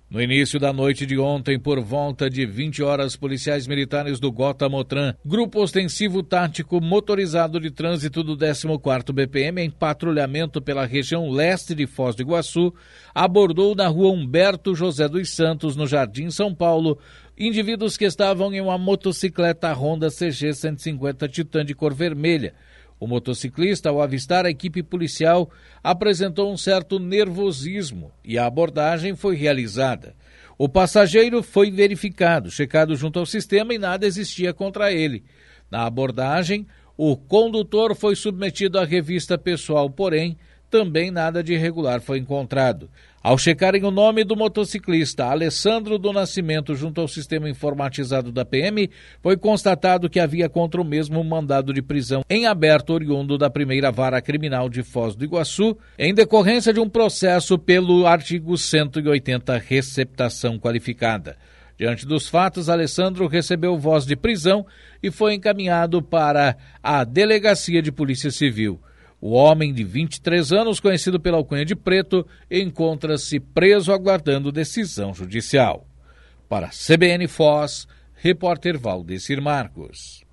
No início da noite de ontem, por volta de 20 horas, policiais militares do Gotamotran, Grupo Ostensivo Tático Motorizado de Trânsito do 14º BPM, em patrulhamento pela região leste de Foz do Iguaçu, abordou na rua Humberto José dos Santos, no Jardim São Paulo, indivíduos que estavam em uma motocicleta Honda CG 150 Titan de cor vermelha. O motociclista, ao avistar a equipe policial, apresentou um certo nervosismo e a abordagem foi realizada. O passageiro foi verificado, checado junto ao sistema e nada existia contra ele. Na abordagem, o condutor foi submetido à revista pessoal, porém, também nada de irregular foi encontrado. Ao checarem o nome do motociclista, Alessandro do Nascimento, junto ao sistema informatizado da PM, foi constatado que havia contra o mesmo mandado de prisão em aberto oriundo da primeira vara criminal de Foz do Iguaçu, em decorrência de um processo pelo artigo 180, receptação qualificada. Diante dos fatos, Alessandro recebeu voz de prisão e foi encaminhado para a Delegacia de Polícia Civil. O homem de 23 anos, conhecido pela alcunha de Preto, encontra-se preso aguardando decisão judicial. Para CBN Foz, repórter Valdecir Marcos.